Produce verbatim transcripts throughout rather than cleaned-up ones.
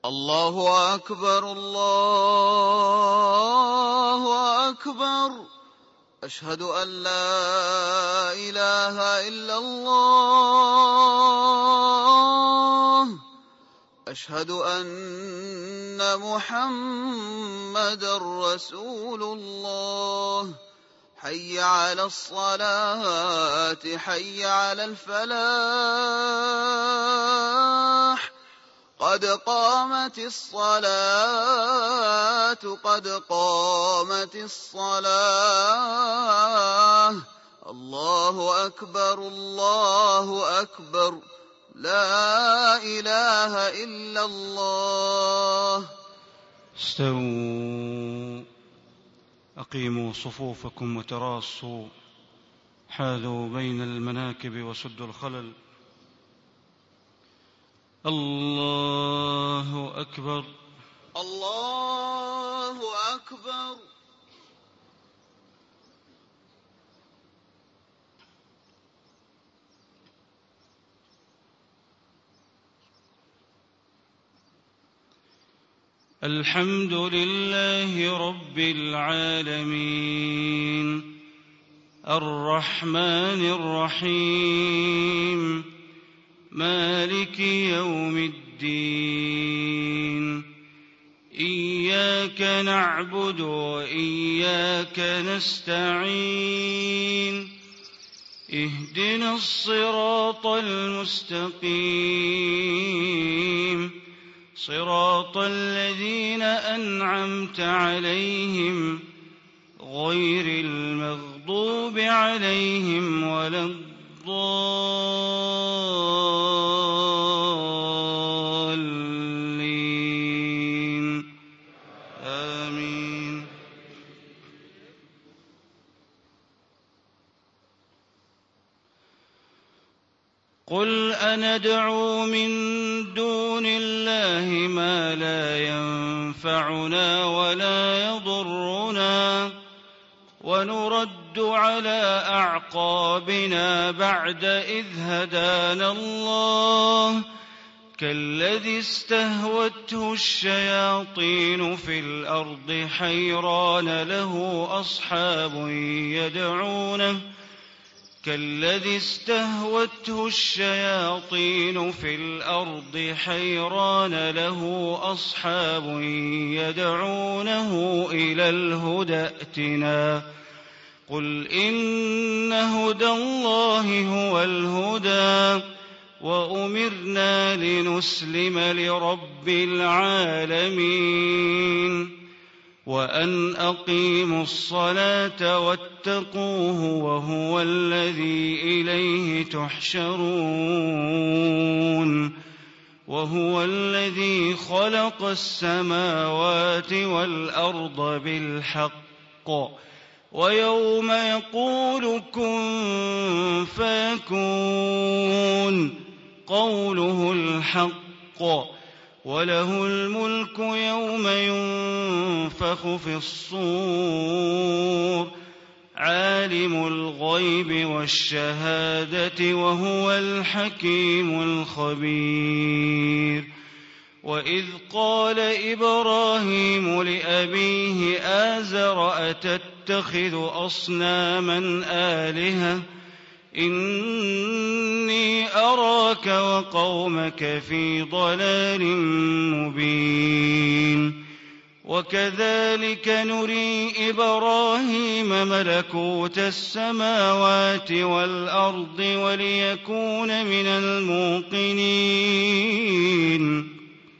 الله أكبر الله أكبر. أشهد أن لا إله إلا الله. أشهد أن محمدًا رسول الله. حي على الصلاة حي على الفلاح. قد قامت الصلاة قد قامت الصلاة. الله أكبر الله أكبر. لا إله إلا الله. استووا، أقيموا صفوفكم وتراصوا، حاذوا بين المناكب وسدوا الخلل. الله أكبر الله أكبر. الحمد لله رب العالمين، الرحمن الرحيم، مالك يوم الدين. إياك نعبد وإياك نستعين. اهدنا الصراط المستقيم، صراط الذين أنعمت عليهم غير المغضوب عليهم ولا الضالين. آمين. قل أندعو من دون الله ما لا ينفعنا ولا يضرنا، ونرد على أعقابنا بعد إذ هدانا الله، كالذي استهوته الشياطين في الأرض حيران له أصحاب يدعونه كالذي استهوته الشياطين في الأرض حيران له أصحاب يدعونه إلى الهدى ائتنا. قل إن هدى الله هو الهدى، وأمرنا لنسلم لرب العالمين، وأن أقيموا الصلاة واتقوه وهو الذي إليه تحشرون. وهو الذي خلق السماوات والأرض بالحق، ويوم يقول كن فيكون قوله الحق، وله الملك يوم ينفخ في الصور، عالم الغيب والشهادة وهو الحكيم الخبير. وإذ قال إبراهيم لأبيه آزر أتتخذ أصناما آلهة إني أراك وقومك في ضلال مبين. وكذلك نري إبراهيم ملكوت السماوات والأرض وليكون من الموقنين.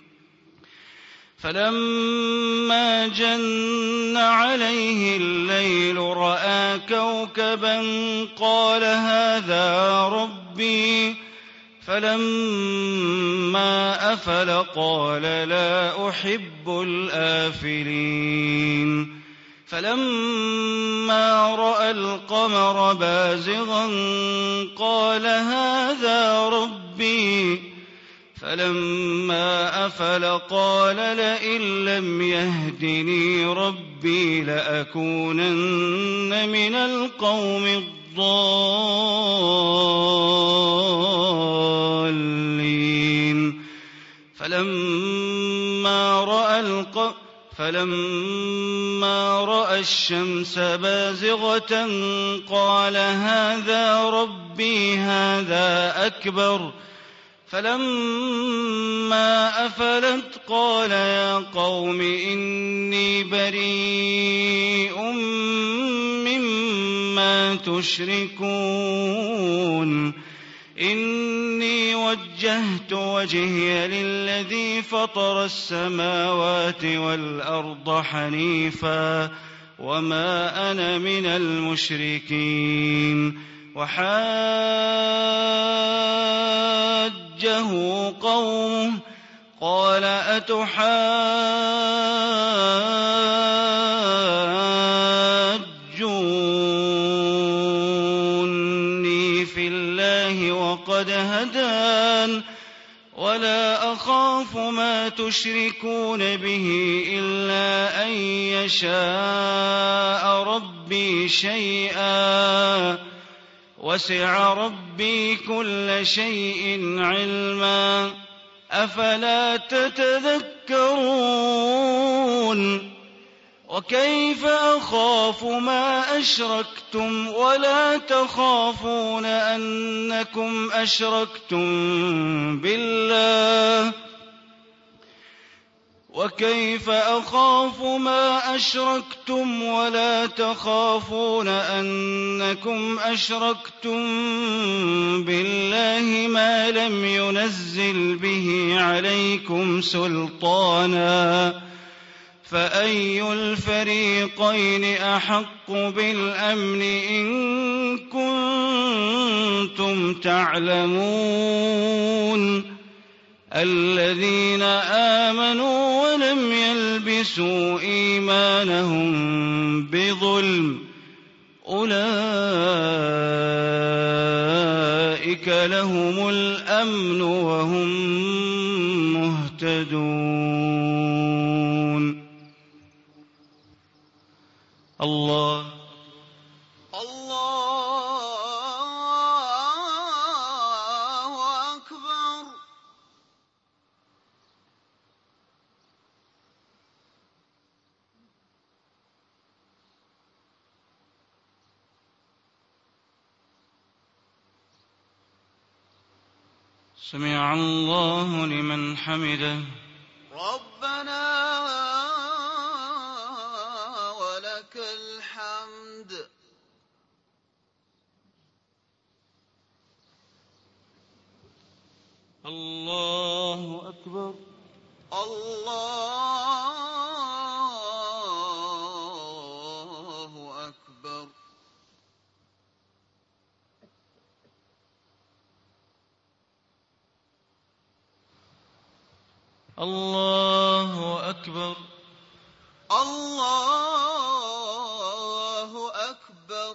فلما جن عليه الليل رأى كوكبا قال هذا ربي، فلما أفل قال لا أحب الآفلين. فلما رأى القمر بازغا قال هذا ربي، فلما أفل قال لئن لم يهدني ربي لأكونن من القوم الضالين. فلما فلما رأى الق فلما رأى الشمس بازغة قال هذا ربي هذا أكبر فلما أفلت قال يا قوم إني بريء مما تشركون إني وجهت وجهي للذي فطر السماوات والأرض حنيفا وما أنا من المشركين وحاجه قومه قال أتحاجوني في الله وقد هدان ولا أخاف ما تشركون به إلا أن يشاء ربي شيئا وسع ربي كل شيء علما أفلا تتذكرون وكيف أخاف ما أشركتم ولا تخافون أنكم أشركتم بالله وكيف أخاف ما أشركتم ولا تخافون أنكم أشركتم بالله ما لم ينزل به عليكم سلطانا فأي الفريقين أحق بالأمن إن كنتم تعلمون الذين آمنوا ولم يلبسوا إيمانهم بظلم أولئك لهم الأمن وهم مهتدون. الله الله أكبر. سمع الله لمن حمده. ربنا ولك الحمد. الله أكبر. الله أكبر. الله أكبر. الله أكبر.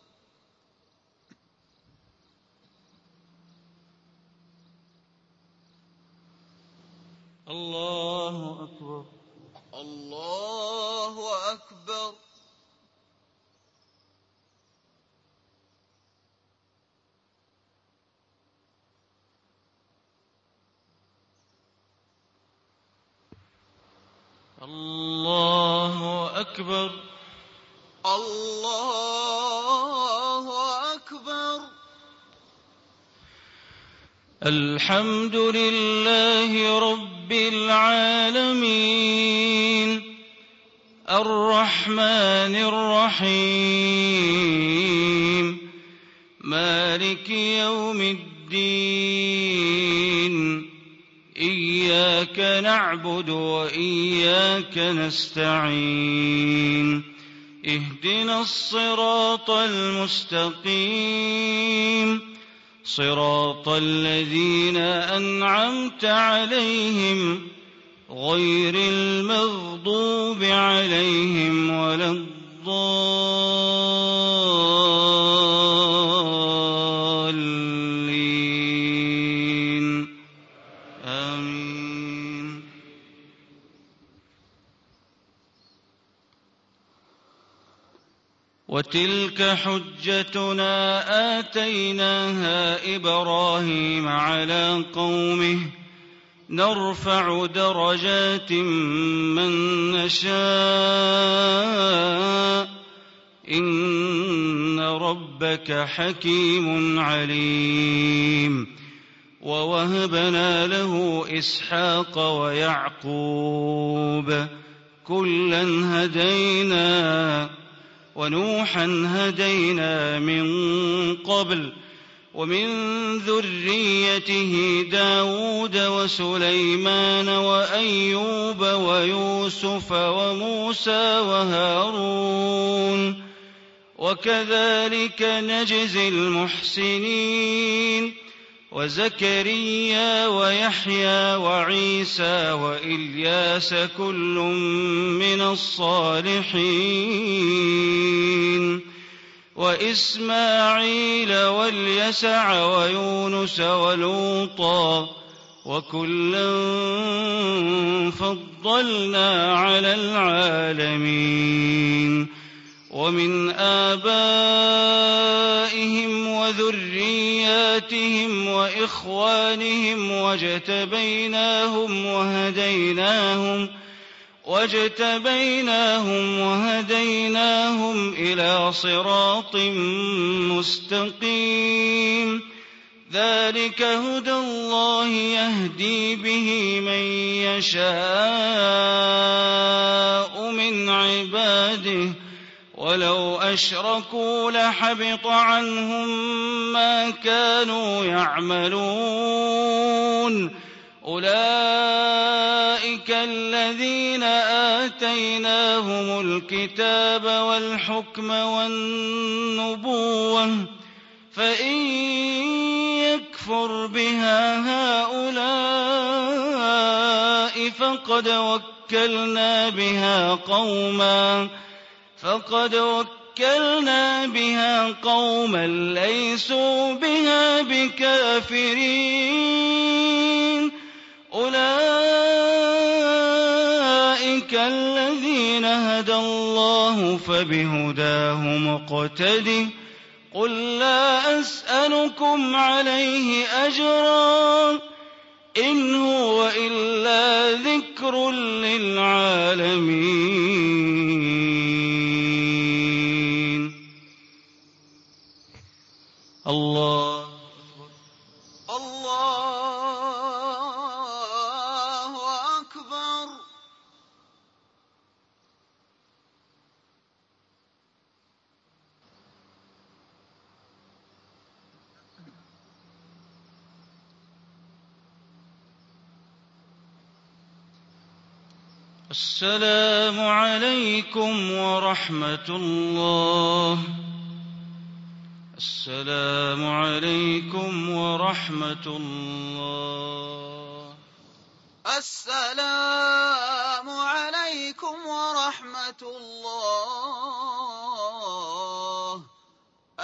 الله أكبر. الله أكبر. الله أكبر. الله أكبر. الحمد لله رب العالمين الرحمن الرحيم مالك يوم الدين إياك نعبد وإياك نستعين اهدنا الصراط المستقيم صراط الذين أنعمت عليهم غير المغضوب عليهم ولا الضالين آمين. وتلك حجتنا آتيناها إبراهيم على قومه نرفع درجات من نشاء إن ربك حكيم عليم. ووهبنا له إسحاق ويعقوب كلا هدينا ونوحا هدينا من قبل ومن ذريته داود وسليمان وأيوب ويوسف وموسى وهارون وكذلك نجزي المحسنين وزكريا ويحيى وعيسى وإلياس كل من الصالحين وإسماعيل واليسع ويونس ولوطا وكلا فضلنا على العالمين. ومن آبائهم وذرياتهم وإخوانهم واجتبيناهم وهديناهم واجتبيناهم وهديناهم إلى صراط مستقيم. ذلك هدى الله يهدي به من يشاء من عباده ولو أشركوا لحبط عنهم ما كانوا يعملون. أولئك الذين آتيناهم الكتاب والحكم والنبوة فإن يكفر بها هؤلاء فقد وكلنا بها قوما فقد وكلنا بها قوما ليسوا بها بكافرين. أولئك الذين هدى الله فبهداه مقتده قل لا أسألكم عليه أجرا إن هو إلا ذكر للعالمين. الله الله أكبر. السلام عليكم ورحمة الله. السلام عليكم ورحمة الله. السلام عليكم ورحمة الله.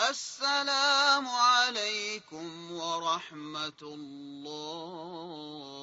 السلام عليكم ورحمة الله.